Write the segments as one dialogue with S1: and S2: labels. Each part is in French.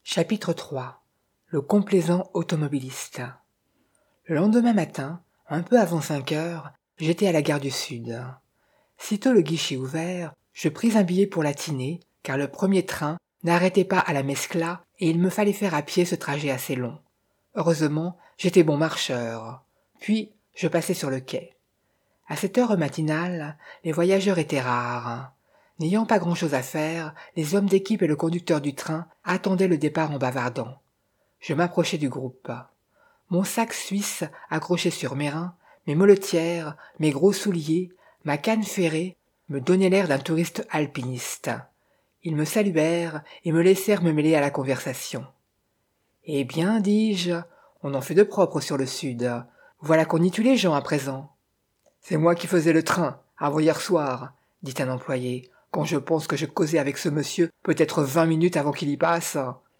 S1: Chapitre 3. Le complaisant automobiliste. Le lendemain matin, un peu avant 5 heures, j'étais à la gare du Sud. Sitôt le guichet ouvert, je pris un billet pour Latiner, car le premier train n'arrêtait pas à la Mescla et il me fallait faire à pied ce trajet assez long. Heureusement, j'étais bon marcheur. Puis, je passai sur le quai. À cette heure matinale, les voyageurs étaient rares. N'ayant pas grand-chose à faire, les hommes d'équipe et le conducteur du train attendaient le départ en bavardant. Je m'approchai du groupe. Mon sac suisse accroché sur mes reins, mes molletières, mes gros souliers, ma canne ferrée me donnaient l'air d'un touriste alpiniste. Ils me saluèrent et me laissèrent me mêler à la conversation. « Eh bien, dis-je, on en fait de propre sur le Sud. Voilà qu'on y tue les gens à présent. »« C'est moi qui faisais le train, avant hier soir, » dit un employé, quand je pense que je causais avec ce monsieur peut-être 20 minutes avant qu'il y passe.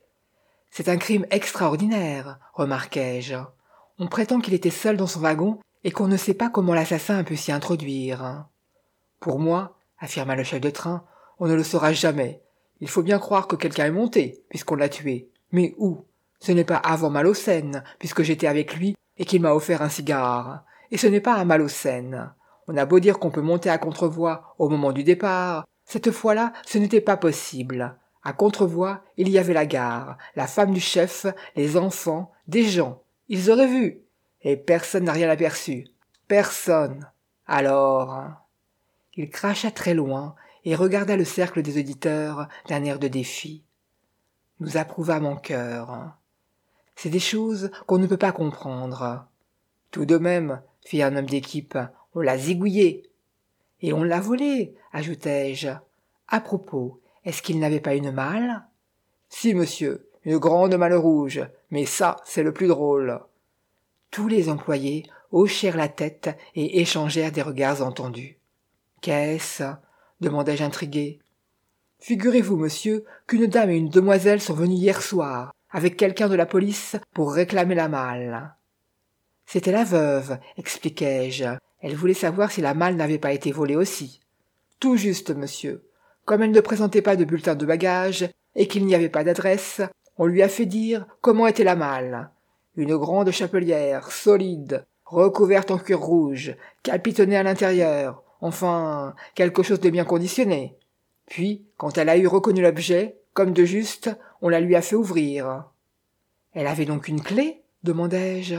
S1: « C'est un crime extraordinaire, remarquai-je. On prétend qu'il était seul dans son wagon et qu'on ne sait pas comment l'assassin a pu s'y introduire. »« Pour moi, affirma le chef de train, on ne le saura jamais. Il faut bien croire que quelqu'un est monté, puisqu'on l'a tué. Mais où? Ce n'est pas avant Malaucène, puisque j'étais avec lui et qu'il m'a offert un cigare. Et ce n'est pas à Malaucène. On a beau dire qu'on peut monter à contrevoie au moment du départ, cette fois-là, ce n'était pas possible. À contrevoie, il y avait la gare, la femme du chef, les enfants, des gens. Ils auraient vu. Et personne n'a rien aperçu. Personne. Alors... Il cracha très loin et regarda le cercle des auditeurs d'un air de défi. Nous approuvâmes en chœur. C'est des choses qu'on ne peut pas comprendre. Tout de même, fit un homme d'équipe, on l'a zigouillé. Et on l'a volé, ajoutai-je. À propos, est-ce qu'il n'avait pas une malle? Si, monsieur, une grande malle rouge, mais ça, c'est le plus drôle. Tous les employés hochèrent la tête et échangèrent des regards entendus. Qu'est-ce? Demandai-je intrigué. Figurez-vous, monsieur, qu'une dame et une demoiselle sont venues hier soir, avec quelqu'un de la police, pour réclamer la malle. C'était la veuve, expliquai-je. Elle voulait savoir si la malle n'avait pas été volée aussi. Tout juste, monsieur. Comme elle ne présentait pas de bulletin de bagages et qu'il n'y avait pas d'adresse, on lui a fait dire comment était la malle. Une grande chapelière, solide, recouverte en cuir rouge, capitonnée à l'intérieur, enfin, quelque chose de bien conditionné. Puis, quand elle a eu reconnu l'objet, comme de juste, on la lui a fait ouvrir. « Elle avait donc une clé ?» demandai-je.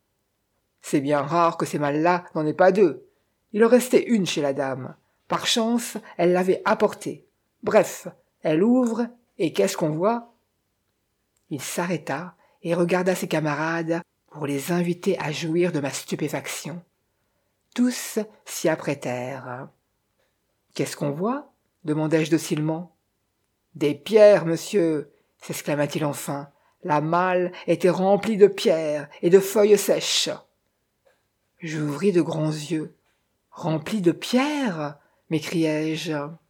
S1: « C'est bien rare que ces malles-là n'en aient pas deux. Il en restait une chez la dame. Par chance, elle l'avait apportée. Bref, elle ouvre, et qu'est-ce qu'on voit ?» Il s'arrêta et regarda ses camarades pour les inviter à jouir de ma stupéfaction. Tous s'y apprêtèrent. « Qu'est-ce qu'on voit ?» demandai-je docilement. « Des pierres, monsieur !» s'exclama-t-il enfin. La malle était remplie de pierres et de feuilles sèches. J'ouvris de grands yeux. « Remplie de pierres ?» m'écriai-je.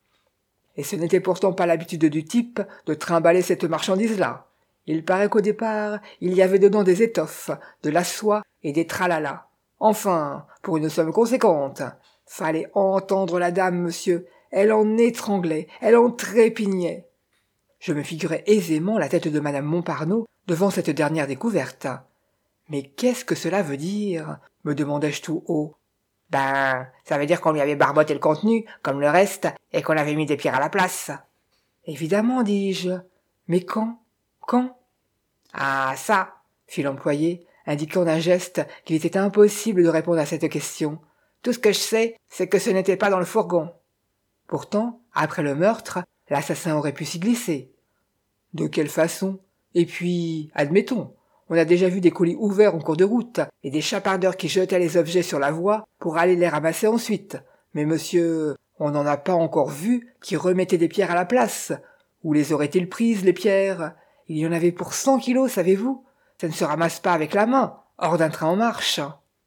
S1: Et ce n'était pourtant pas l'habitude du type de trimballer cette marchandise-là. Il paraît qu'au départ, il y avait dedans des étoffes, de la soie et des tralala. Enfin, pour une somme conséquente. Fallait entendre la dame, monsieur. Elle en étranglait, elle en trépignait. Je me figurais aisément la tête de madame Montparnaud devant cette dernière découverte. Mais qu'est-ce que cela veut dire? Me demandai-je tout haut. Ben, ça veut dire qu'on lui avait barboté le contenu, comme le reste, et qu'on avait mis des pierres à la place. Évidemment, dis-je. Mais quand? Quand? Ah, ça, fit l'employé, indiquant d'un geste qu'il était impossible de répondre à cette question. Tout ce que je sais, c'est que ce n'était pas dans le fourgon. Pourtant, après le meurtre, l'assassin aurait pu s'y glisser. De quelle façon? Et puis, admettons, on a déjà vu des colis ouverts en cours de route, et des chapardeurs qui jetaient les objets sur la voie pour aller les ramasser ensuite. Mais monsieur, on n'en a pas encore vu qui remettaient des pierres à la place. Où les aurait-il prises, les pierres? Il y en avait pour 100 kilos, savez-vous? Ça ne se ramasse pas avec la main, hors d'un train en marche.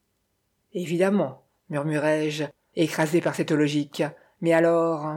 S1: Évidemment, murmurai-je, écrasé par cette logique. Mais alors?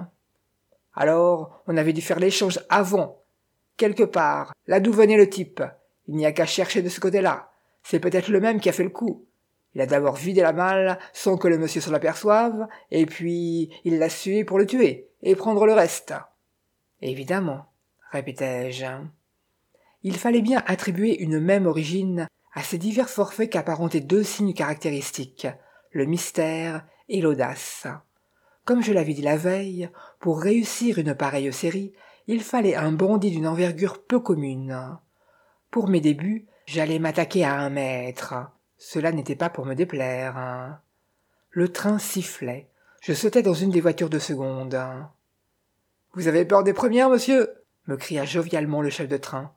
S1: Alors, on avait dû faire l'échange avant. Quelque part, là d'où venait le type. Il n'y a qu'à chercher de ce côté-là. C'est peut-être le même qui a fait le coup. Il a d'abord vidé la malle sans que le monsieur s'en aperçoive, et puis il l'a sué pour le tuer, et prendre le reste. Évidemment, répétai-je. il fallait bien attribuer une même origine à ces divers forfaits qu'apparentaient deux signes caractéristiques, le mystère et l'audace. Comme je l'avais dit la veille, pour réussir une pareille série, il fallait un bandit d'une envergure peu commune. Pour mes débuts, j'allais m'attaquer à un maître. Cela n'était pas pour me déplaire. Le train sifflait. Je sautai dans une des voitures de seconde. « Vous avez peur des premières, monsieur ?» me cria jovialement le chef de train.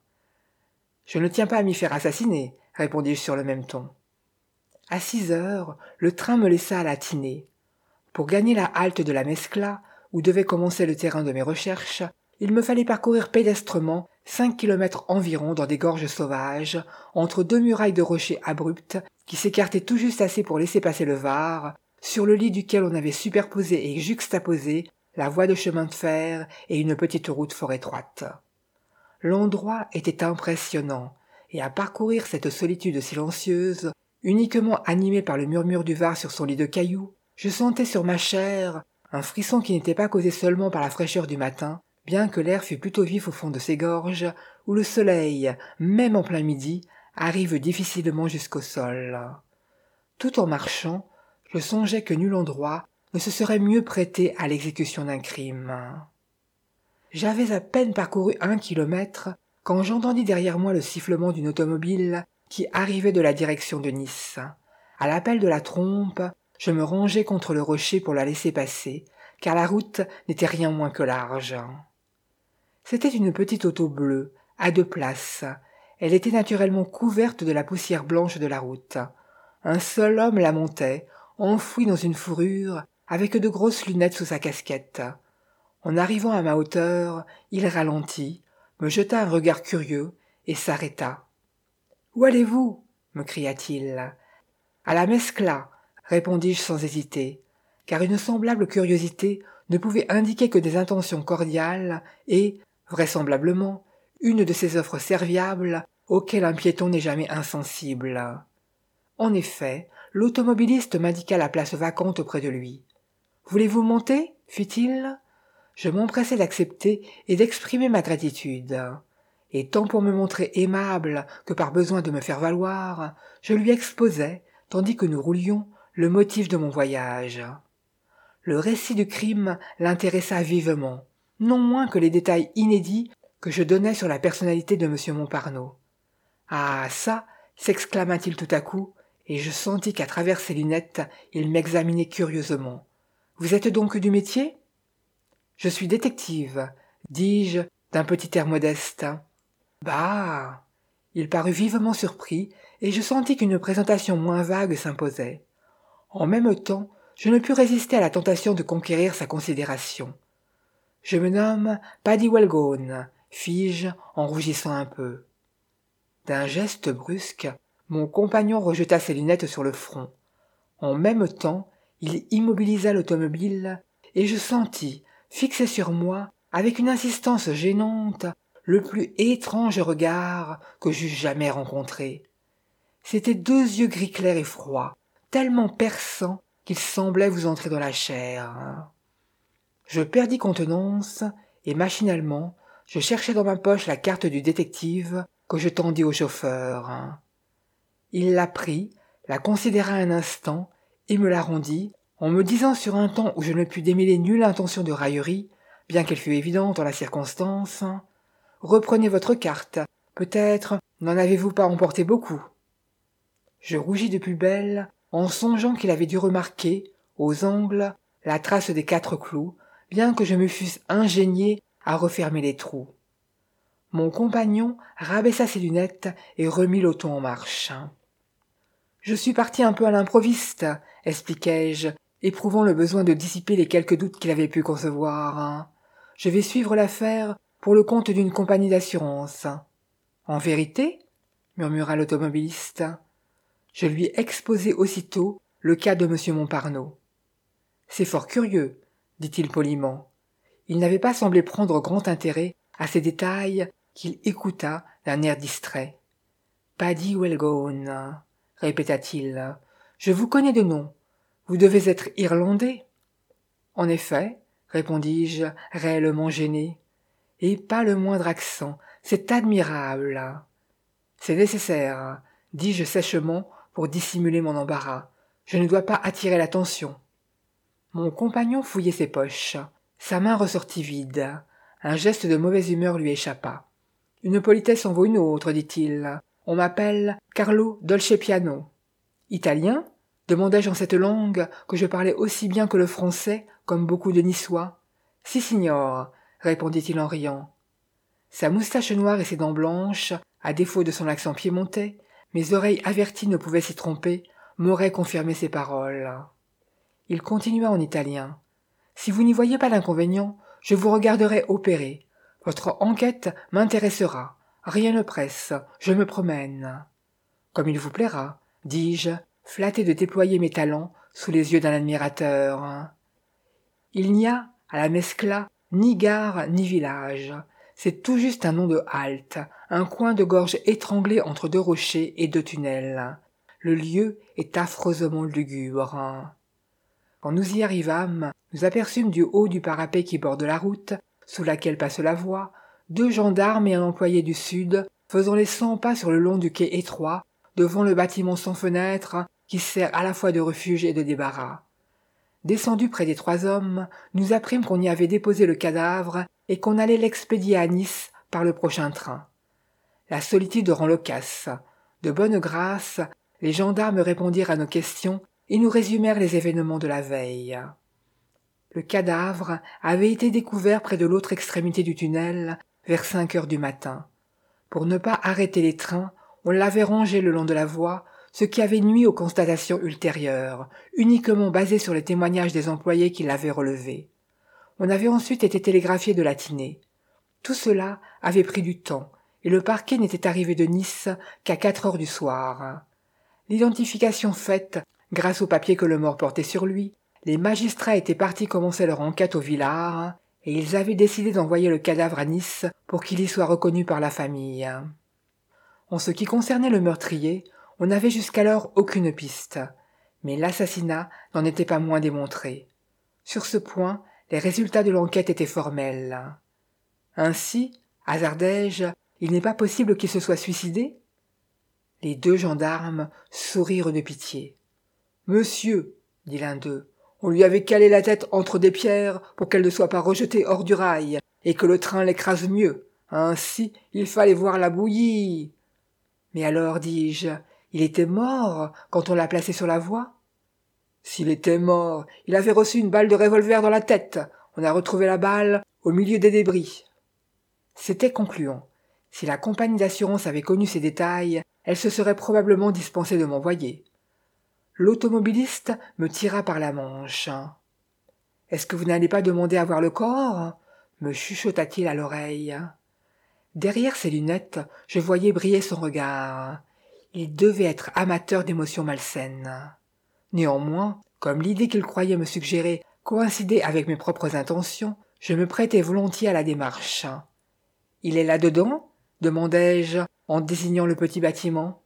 S1: « Je ne tiens pas à m'y faire assassiner, » répondis-je sur le même ton. À 6 heures, le train me laissa à la Tinée. Pour gagner la halte de la Mescla, où devait commencer le terrain de mes recherches, il me fallait parcourir pédestrement 5 kilomètres environ dans des gorges sauvages, entre deux murailles de rochers abruptes qui s'écartaient tout juste assez pour laisser passer le Var, sur le lit duquel on avait superposé et juxtaposé la voie de chemin de fer et une petite route fort étroite. L'endroit était impressionnant, et à parcourir cette solitude silencieuse, uniquement animée par le murmure du Var sur son lit de cailloux, je sentais sur ma chair un frisson qui n'était pas causé seulement par la fraîcheur du matin, bien que l'air fût plutôt vif au fond de ces gorges, où le soleil, même en plein midi, arrive difficilement jusqu'au sol. Tout en marchant, je songeais que nul endroit ne se serait mieux prêté à l'exécution d'un crime. J'avais à peine parcouru 1 kilomètre quand j'entendis derrière moi le sifflement d'une automobile qui arrivait de la direction de Nice. À l'appel de la trompe, je me rangeai contre le rocher pour la laisser passer, car la route n'était rien moins que large. C'était une petite auto bleue, à 2 places. Elle était naturellement couverte de la poussière blanche de la route. Un seul homme la montait, enfoui dans une fourrure, avec de grosses lunettes sous sa casquette. En arrivant à ma hauteur, il ralentit, me jeta un regard curieux et s'arrêta. « Où allez-vous » me cria-t-il. « À la Mescla » répondis-je sans hésiter, car une semblable curiosité ne pouvait indiquer que des intentions cordiales et, vraisemblablement, une de ces offres serviables auxquelles un piéton n'est jamais insensible. En effet, l'automobiliste m'indiqua la place vacante auprès de lui. « Voulez-vous monter » fit-il. Je m'empressai d'accepter et d'exprimer ma gratitude. Et tant pour me montrer aimable que par besoin de me faire valoir, je lui exposai, tandis que nous roulions, le motif de mon voyage. Le récit du crime l'intéressa vivement, non moins que les détails inédits que je donnais sur la personnalité de M. Montparnaud. « Ah, ça !» s'exclama-t-il tout à coup, et je sentis qu'à travers ses lunettes, il m'examinait curieusement. « Vous êtes donc du métier ?»« Je suis détective, » dis-je d'un petit air modeste. « Bah !» Il parut vivement surpris, et je sentis qu'une présentation moins vague s'imposait. En même temps, je ne pus résister à la tentation de conquérir sa considération. « Je me nomme Paddy Wellgone, » fis-je en rougissant un peu. D'un geste brusque, mon compagnon rejeta ses lunettes sur le front. En même temps, il immobilisa l'automobile, et je sentis, fixé sur moi, avec une insistance gênante, le plus étrange regard que j'eusse jamais rencontré. C'étaient 2 yeux gris clairs et froids, tellement perçants qu'ils semblaient vous entrer dans la chair. Je perdis contenance, et machinalement, je cherchai dans ma poche la carte du détective que je tendis au chauffeur. Il la prit, la considéra un instant, et me la rendit, en me disant sur un ton où je ne pus démêler nulle intention de raillerie, bien qu'elle fût évidente en la circonstance, « Reprenez votre carte, peut-être n'en avez-vous pas emporté beaucoup. » Je rougis de plus belle, en songeant qu'il avait dû remarquer, aux angles, la trace des 4 clous, bien que je me fusse ingénié à refermer les trous. Mon compagnon rabaissa ses lunettes et remit l'auto en marche. « Je suis parti un peu à l'improviste, » expliquai-je, éprouvant le besoin de dissiper les quelques doutes qu'il avait pu concevoir. « Je vais suivre l'affaire pour le compte d'une compagnie d'assurance. »« En vérité ?» murmura l'automobiliste. Je lui exposai aussitôt le cas de M. Montparnaud. « C'est fort curieux, » dit-il poliment. Il n'avait pas semblé prendre grand intérêt à ces détails qu'il écouta d'un air distrait. « Paddy Wellgone, » répéta-t-il. « Je vous connais de nom. Vous devez être irlandais. »« En effet, » répondis-je, réellement gêné. Et pas le moindre accent, C'est admirable. C'est nécessaire, dis-je sèchement pour dissimuler mon embarras. Je ne dois pas attirer l'attention. Mon compagnon fouillait ses poches. Sa main ressortit vide. Un geste de mauvaise humeur lui échappa. Une politesse en vaut une autre, dit-il. On m'appelle Carlo Dolcepiano. Italien? Demandai-je en cette langue que je parlais aussi bien que le français, comme beaucoup de Niçois. Si, signor, répondit-il en riant. Sa moustache noire et ses dents blanches, à défaut de son accent piémontais, mes oreilles averties ne pouvaient s'y tromper, m'auraient confirmé ses paroles. Il continua en italien. Si vous n'y voyez pas d'inconvénient, je vous regarderai opérer. Votre enquête m'intéressera. Rien ne presse, je me promène. Comme il vous plaira, dis-je, flatté de déployer mes talents sous les yeux d'un admirateur. Il n'y a, à la Mescla, ni gare ni village. C'est tout juste un nom de halte, un coin de gorge étranglé entre deux rochers et deux tunnels. Le lieu est affreusement lugubre. Quand nous y arrivâmes, nous aperçûmes du haut du parapet qui borde la route, sous laquelle passe la voie, 2 gendarmes et un employé du Sud, faisant les 100 pas sur le long du quai étroit, devant le bâtiment sans fenêtre, qui sert à la fois de refuge et de débarras. Descendus près des 3 hommes, nous apprîmes qu'on y avait déposé le cadavre et qu'on allait l'expédier à Nice par le prochain train. La solitude rend loquace. De bonne grâce, les gendarmes répondirent à nos questions et nous résumèrent les événements de la veille. Le cadavre avait été découvert près de l'autre extrémité du tunnel, vers 5 heures du matin. Pour ne pas arrêter les trains, on l'avait rangé le long de la voie, ce qui avait nui aux constatations ultérieures, uniquement basées sur les témoignages des employés qui l'avaient relevé. On avait ensuite été télégraphié de Latiner. Tout cela avait pris du temps, et le parquet n'était arrivé de Nice qu'à 4 heures du soir. L'identification faite, grâce au papier que le mort portait sur lui, les magistrats étaient partis commencer leur enquête au Villard, et ils avaient décidé d'envoyer le cadavre à Nice pour qu'il y soit reconnu par la famille. En ce qui concernait le meurtrier, on n'avait jusqu'alors aucune piste, mais l'assassinat n'en était pas moins démontré. Sur ce point, les résultats de l'enquête étaient formels. Ainsi, hasardai-je, il n'est pas possible qu'il se soit suicidé ? Les 2 gendarmes sourirent de pitié. « Monsieur, dit l'un d'eux, on lui avait calé la tête entre des pierres pour qu'elle ne soit pas rejetée hors du rail, et que le train l'écrase mieux. Ainsi, il fallait voir la bouillie. » Mais alors, dis-je, il était mort quand on l'a placé sur la voie ? S'il était mort, il avait reçu une balle de revolver dans la tête. On a retrouvé la balle au milieu des débris. C'était concluant. Si la compagnie d'assurance avait connu ces détails, elle se serait probablement dispensée de m'envoyer. L'automobiliste me tira par la manche. « Est-ce que vous n'allez pas demander à voir le corps ?» me chuchota-t-il à l'oreille. Derrière ses lunettes, je voyais briller son regard. Il devait être amateur d'émotions malsaines. Néanmoins, comme l'idée qu'il croyait me suggérer coïncidait avec mes propres intentions, je me prêtais volontiers à la démarche. « Il est là-dedans » demandai-je en désignant le petit bâtiment.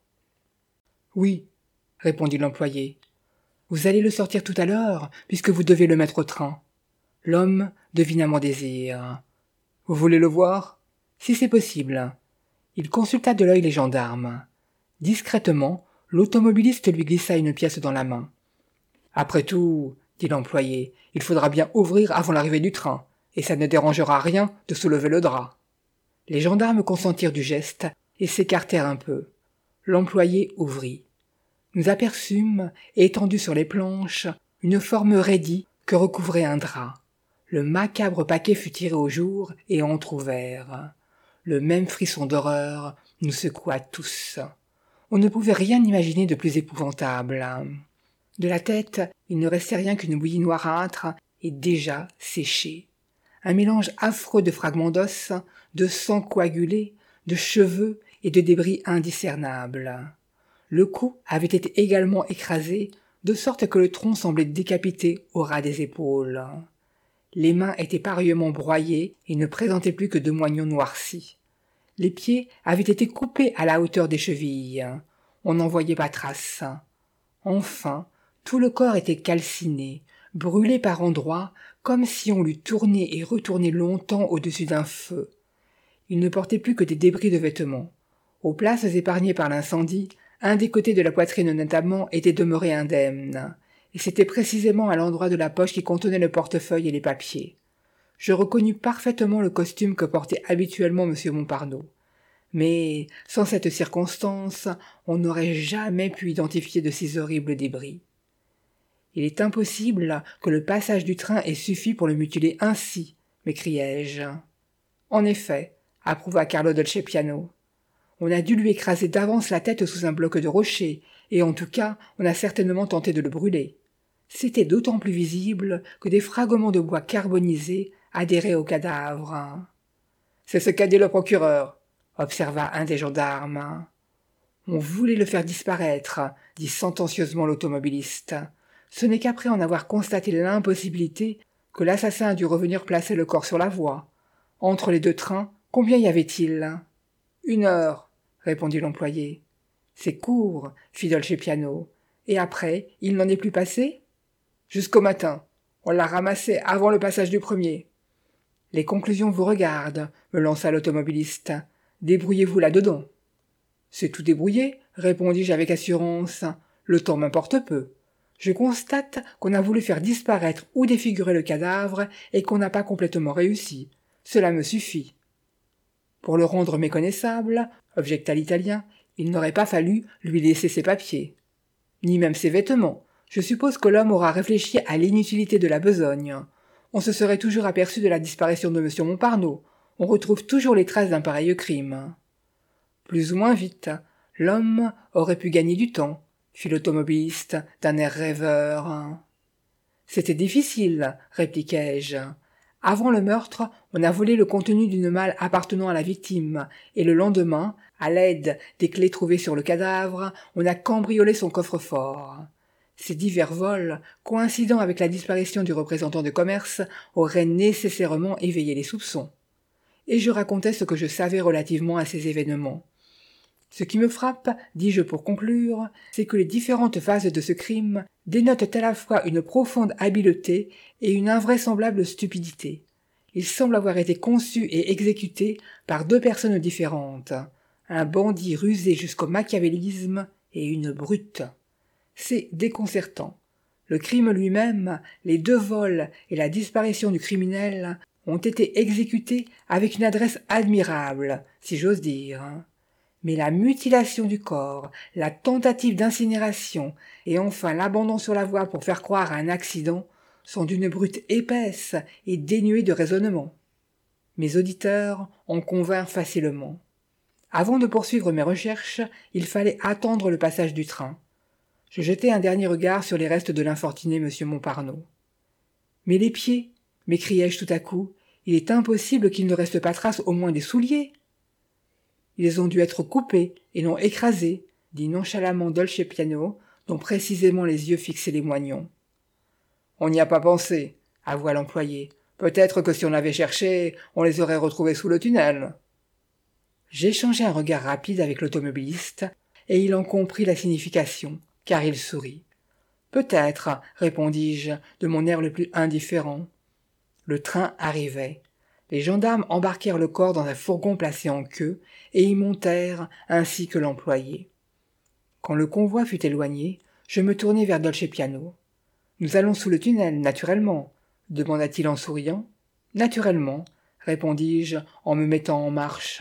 S1: « Oui, » répondit l'employé. « Vous allez le sortir tout à l'heure, puisque vous devez le mettre au train. » L'homme devina mon désir. « Vous voulez le voir ? » ?»« Si c'est possible. » Il consulta de l'œil les gendarmes. Discrètement, l'automobiliste lui glissa une pièce dans la main. « Après tout, dit l'employé, il faudra bien ouvrir avant l'arrivée du train, et ça ne dérangera rien de soulever le drap. » Les gendarmes consentirent du geste et s'écartèrent un peu. L'employé ouvrit. Nous aperçûmes, étendue sur les planches, une forme raidie que recouvrait un drap. Le macabre paquet fut tiré au jour et entr'ouvert. Le même frisson d'horreur nous secoua tous. On ne pouvait rien imaginer de plus épouvantable. De la tête, il ne restait rien qu'une bouillie noirâtre et déjà séchée. Un mélange affreux de fragments d'os, de sang coagulé, de cheveux et de débris indiscernables. Le cou avait été également écrasé, de sorte que le tronc semblait décapité au ras des épaules. Les mains étaient pareillement broyées et ne présentaient plus que 2 moignons noircis. Les pieds avaient été coupés à la hauteur des chevilles. On n'en voyait pas trace. Enfin, tout le corps était calciné, brûlé par endroits, comme si on l'eût tourné et retourné longtemps au-dessus d'un feu. Il ne portait plus que des débris de vêtements. Aux places épargnées par l'incendie, un des côtés de la poitrine notamment était demeuré indemne, et c'était précisément à l'endroit de la poche qui contenait le portefeuille et les papiers. Je reconnus parfaitement le costume que portait habituellement M. Montparnaud. Mais, sans cette circonstance, on n'aurait jamais pu identifier de ces horribles débris. Il est impossible que le passage du train ait suffi pour le mutiler ainsi, m'écriai-je. En effet, approuva Carlo Dolcepiano. On a dû lui écraser d'avance la tête sous un bloc de rocher, et en tout cas, on a certainement tenté de le brûler. C'était d'autant plus visible que des fragments de bois carbonisés adhéraient au cadavre. « C'est ce qu'a dit le procureur », observa un des gendarmes. « On voulait le faire disparaître », dit sentencieusement l'automobiliste. « Ce n'est qu'après en avoir constaté l'impossibilité que l'assassin a dû revenir placer le corps sur la voie. Entre les deux trains, combien y avait-il ?»« 1 heure, » répondit l'employé. « C'est court, » fit Dolcepiano. « Et après, il n'en est plus passé ?»« Jusqu'au matin. On l'a ramassé avant le passage du premier. »« Les conclusions vous regardent, » me lança l'automobiliste. « Débrouillez-vous là-dedans. »« C'est tout débrouillé, » répondis-je avec assurance. « Le temps m'importe peu. Je constate qu'on a voulu faire disparaître ou défigurer le cadavre et qu'on n'a pas complètement réussi. Cela me suffit. » « Pour le rendre méconnaissable, » objecta l'Italien, « il n'aurait pas fallu lui laisser ses papiers. Ni même ses vêtements. Je suppose que l'homme aura réfléchi à l'inutilité de la besogne. On se serait toujours aperçu de la disparition de M. Montparnaud. On retrouve toujours les traces d'un pareil crime. » « Plus ou moins vite. L'homme aurait pu gagner du temps, » fit l'automobiliste d'un air rêveur. « C'était difficile, » répliquai-je. « Avant le meurtre, on a volé le contenu d'une malle appartenant à la victime, et le lendemain, à l'aide des clés trouvées sur le cadavre, on a cambriolé son coffre-fort. Ces divers vols, coïncidant avec la disparition du représentant de commerce, auraient nécessairement éveillé les soupçons. » Et je racontais ce que je savais relativement à ces événements. Ce qui me frappe, dis-je pour conclure, c'est que les différentes phases de ce crime dénotent à la fois une profonde habileté et une invraisemblable stupidité. Il semble avoir été conçu et exécuté par 2 personnes différentes, un bandit rusé jusqu'au machiavélisme et une brute. C'est déconcertant. Le crime lui-même, les 2 vols et la disparition du criminel ont été exécutés avec une adresse admirable, si j'ose dire. Mais la mutilation du corps, la tentative d'incinération et enfin l'abandon sur la voie pour faire croire à un accident sont d'une brute épaisse et dénuée de raisonnement. Mes auditeurs en convinrent facilement. Avant de poursuivre mes recherches, il fallait attendre le passage du train. Je jetai un dernier regard sur les restes de l'infortuné M. Montparnaud. « Mais les pieds » m'écriai-je tout à coup. « Il est impossible qu'il ne reste pas trace au moins des souliers. » « Ils ont dû être coupés et non écrasés, » dit nonchalamment Dolcepiano, dont précisément les yeux fixaient les moignons. « On n'y a pas pensé, » avoua l'employé. « Peut-être que si on avait cherché, on les aurait retrouvés sous le tunnel. » J'échangeai un regard rapide avec l'automobiliste, et il en comprit la signification, car il sourit. « Peut-être, » répondis-je, de mon air le plus indifférent. Le train arrivait. Les gendarmes embarquèrent le corps dans un fourgon placé en queue, et y montèrent, ainsi que l'employé. Quand le convoi fut éloigné, je me tournai vers Dolcepiano. « Nous allons sous le tunnel, naturellement, » demanda-t-il en souriant. « Naturellement, » répondis-je en me mettant en marche.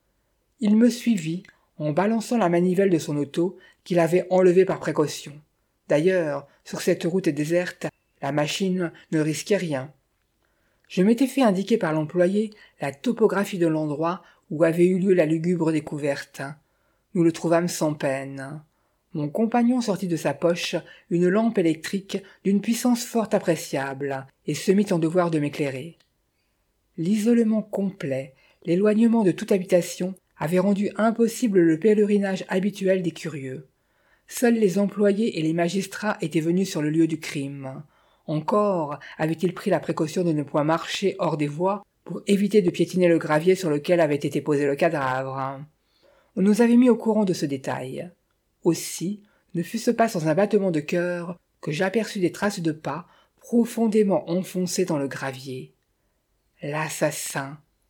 S1: Il me suivit, en balançant la manivelle de son auto qu'il avait enlevée par précaution. D'ailleurs, sur cette route déserte, la machine ne risquait rien. Je m'étais fait indiquer par l'employé la topographie de l'endroit où avait eu lieu la lugubre découverte. Nous le trouvâmes sans peine. Mon compagnon sortit de sa poche une lampe électrique d'une puissance fort appréciable et se mit en devoir de m'éclairer. L'isolement complet, l'éloignement de toute habitation avaient rendu impossible le pèlerinage habituel des curieux. Seuls les employés et les magistrats étaient venus sur le lieu du crime. Encore avait-il pris la précaution de ne point marcher hors des voies pour éviter de piétiner le gravier sur lequel avait été posé le cadavre. On nous avait mis au courant de ce détail. Aussi, ne fut-ce pas sans un battement de cœur que j'aperçus des traces de pas profondément enfoncées dans le gravier. L'assassin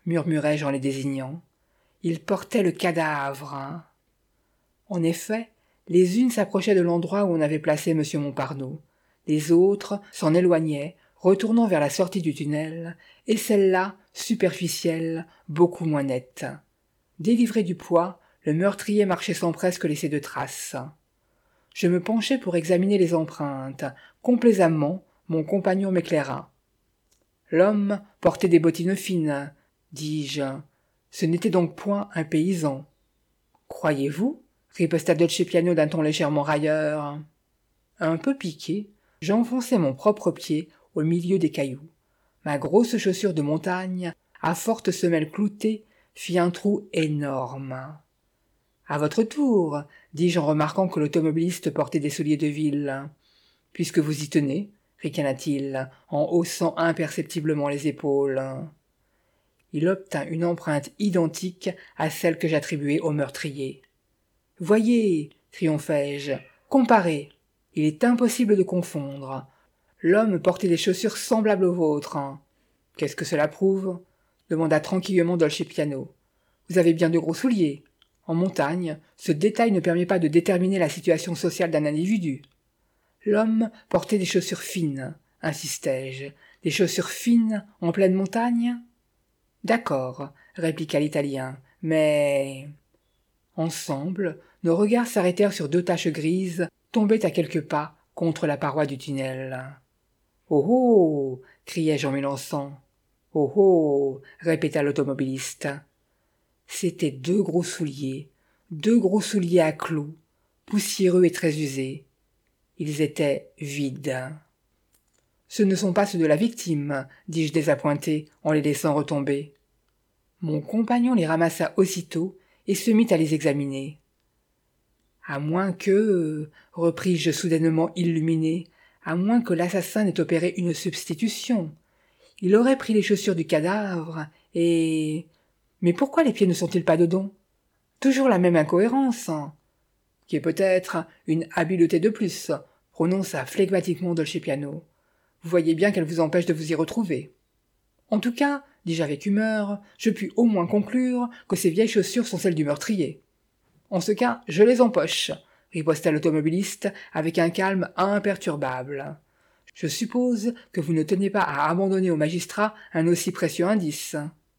S1: murmurai-je en les désignant. Ils portaient le cadavre. En effet, les unes s'approchaient de l'endroit où on avait placé M. Montparnaud. Les autres s'en éloignaient, retournant vers la sortie du tunnel, et celle-là, superficielle, beaucoup moins nette. Délivré du poids, le meurtrier marchait sans presque laisser de traces. Je me penchai pour examiner les empreintes. Complaisamment, mon compagnon m'éclaira. L'homme portait des bottines fines, dis-je. Ce n'était donc point un paysan. Croyez-vous? Riposta Dolce Piano d'un ton légèrement railleur. Un peu piqué, j'enfonçai mon propre pied au milieu des cailloux. Ma grosse chaussure de montagne, à forte semelle cloutée, fit un trou énorme. « À votre tour, dis-je en remarquant que l'automobiliste portait des souliers de ville. Puisque vous y tenez, ricana-t-il, en haussant imperceptiblement les épaules. Il obtint une empreinte identique à celle que j'attribuais au meurtrier. « Voyez, triomphai-je, comparez. Il est impossible de confondre. L'homme portait des chaussures semblables aux vôtres. Qu'est-ce que cela prouve? Demanda tranquillement Dolce Piano. Vous avez bien de gros souliers. En montagne, ce détail ne permet pas de déterminer la situation sociale d'un individu. L'homme portait des chaussures fines, insistai-je. Des chaussures fines en pleine montagne? D'accord, répliqua l'Italien, mais... Ensemble, nos regards s'arrêtèrent sur deux taches grises, tombées à quelques pas contre la paroi du tunnel. « Oh oh » criai-je en m'élançant. « Oh oh » répéta l'automobiliste. C'étaient deux gros souliers à clous, poussiéreux et très usés. Ils étaient vides. « Ce ne sont pas ceux de la victime, dis-je désappointé en les laissant retomber. Mon compagnon les ramassa aussitôt et se mit à les examiner. À moins que, repris-je soudainement illuminé, à moins que l'assassin n'ait opéré une substitution. Il aurait pris les chaussures du cadavre et... Mais pourquoi les pieds ne sont-ils pas dedans? Toujours la même incohérence, qui est peut-être une habileté de plus, prononça flegmatiquement Dolce Piano. Vous voyez bien qu'elle vous empêche de vous y retrouver. En tout cas, dis-je avec humeur, je puis au moins conclure que ces vieilles chaussures sont celles du meurtrier. En ce cas, je les empoche, riposta l'automobiliste avec un calme imperturbable. Je suppose que vous ne tenez pas à abandonner au magistrat un aussi précieux indice.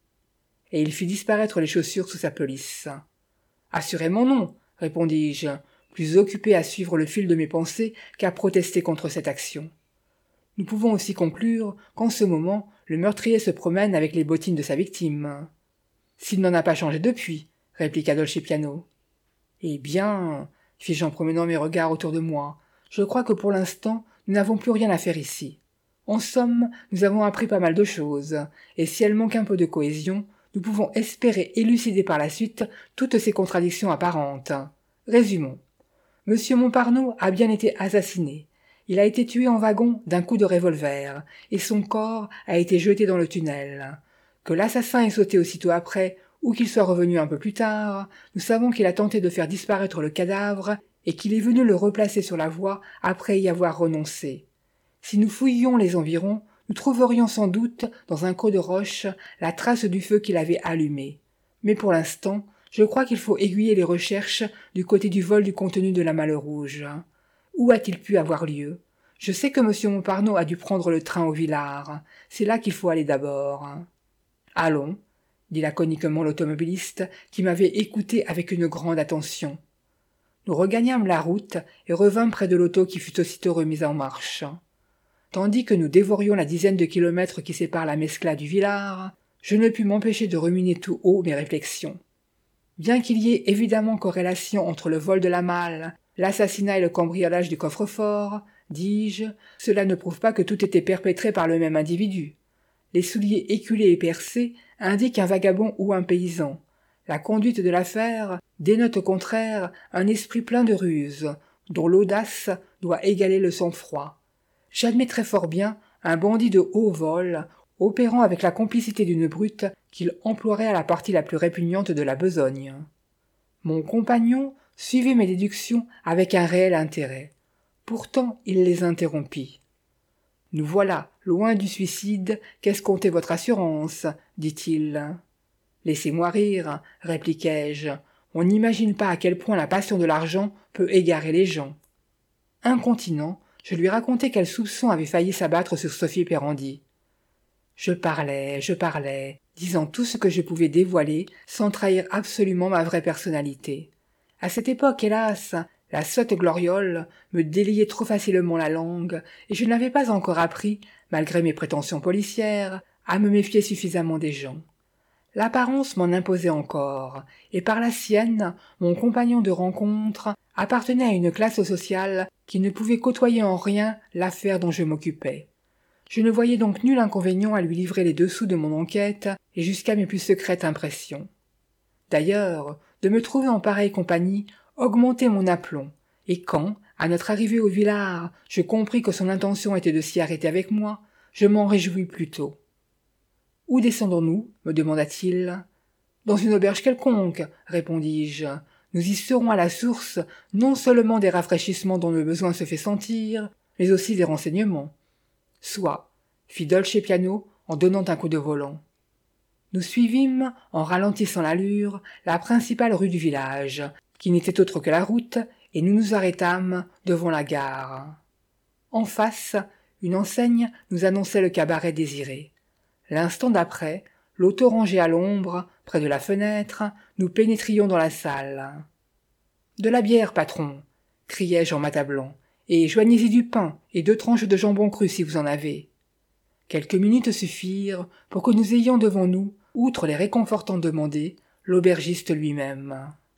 S1: Et il fit disparaître les chaussures sous sa pelisse. Assurément non, répondis-je, plus occupé à suivre le fil de mes pensées qu'à protester contre cette action. Nous pouvons aussi conclure qu'en ce moment, le meurtrier se promène avec les bottines de sa victime. S'il n'en a pas changé depuis, répliqua Dolce Piano. Eh bien, fis-je en promenant mes regards autour de moi, je crois que pour l'instant, nous n'avons plus rien à faire ici. En somme, nous avons appris pas mal de choses, et si elle manque un peu de cohésion, nous pouvons espérer élucider par la suite toutes ces contradictions apparentes. Résumons. Monsieur Montparnaud a bien été assassiné. Il a été tué en wagon d'un coup de revolver, et son corps a été jeté dans le tunnel. Que l'assassin ait sauté aussitôt après, ou qu'il soit revenu un peu plus tard, nous savons qu'il a tenté de faire disparaître le cadavre, et qu'il est venu le replacer sur la voie après y avoir renoncé. Si nous fouillions les environs, nous trouverions sans doute, dans un creux de roche, la trace du feu qu'il avait allumé. Mais pour l'instant, je crois qu'il faut aiguiller les recherches du côté du vol du contenu de la malle rouge. Où a-t-il pu avoir lieu? Je sais que M. Montparnaud a dû prendre le train au Villard. C'est là qu'il faut aller d'abord. Allons, dit laconiquement l'automobiliste, qui m'avait écouté avec une grande attention. Nous regagnâmes la route et revînmes près de l'auto qui fut aussitôt remise en marche. Tandis que nous dévorions la dizaine de kilomètres qui séparent la Mescla du Villard, je ne pus m'empêcher de ruminer tout haut mes réflexions. Bien qu'il y ait évidemment corrélation entre le vol de la malle, l'assassinat et le cambriolage du coffre-fort, dis-je, cela ne prouve pas que tout était perpétré par le même individu. Les souliers éculés et percés indiquent un vagabond ou un paysan. La conduite de l'affaire dénote au contraire un esprit plein de ruse, dont l'audace doit égaler le sang-froid. J'admettrais fort bien un bandit de haut vol, opérant avec la complicité d'une brute qu'il emploierait à la partie la plus répugnante de la besogne. Mon compagnon suivait mes déductions avec un réel intérêt. Pourtant, il les interrompit. « Nous voilà, loin du suicide, qu'escomptait votre assurance ?» dit-il. « Laissez-moi rire, répliquai-je. On n'imagine pas à quel point la passion de l'argent peut égarer les gens. » Incontinent, je lui racontai quel soupçon avait failli s'abattre sur Sophie Pérandi. Je parlais, disant tout ce que je pouvais dévoiler sans trahir absolument ma vraie personnalité. À cette époque, hélas, la sotte gloriole me déliait trop facilement la langue, et je n'avais pas encore appris, malgré mes prétentions policières, à me méfier suffisamment des gens. L'apparence m'en imposait encore, et par la sienne, mon compagnon de rencontre appartenait à une classe sociale qui ne pouvait côtoyer en rien l'affaire dont je m'occupais. Je ne voyais donc nul inconvénient à lui livrer les dessous de mon enquête et jusqu'à mes plus secrètes impressions. D'ailleurs, de me trouver en pareille compagnie augmentait mon aplomb, et quand, à notre arrivée au villard, je compris que son intention était de s'y arrêter avec moi, je m'en réjouis plutôt. « Où descendons-nous » me demanda-t-il. « Dans une auberge quelconque, répondis-je. Nous y serons à la source non seulement des rafraîchissements dont le besoin se fait sentir, mais aussi des renseignements. » « Soit, fit Dolce Piano en donnant un coup de volant. Nous suivîmes, en ralentissant l'allure, la principale rue du village, qui n'était autre que la route, et nous nous arrêtâmes devant la gare. En face, une enseigne nous annonçait le cabaret désiré. L'instant d'après, l'auto rangé à l'ombre, près de la fenêtre, nous pénétrions dans la salle. « De la bière, patron !» criai-je en m'attablant. « Et joignez-y du pain et 2 tranches de jambon cru si vous en avez. » Quelques minutes suffirent pour que nous ayons devant nous, outre les réconfortants demandés, l'aubergiste lui-même.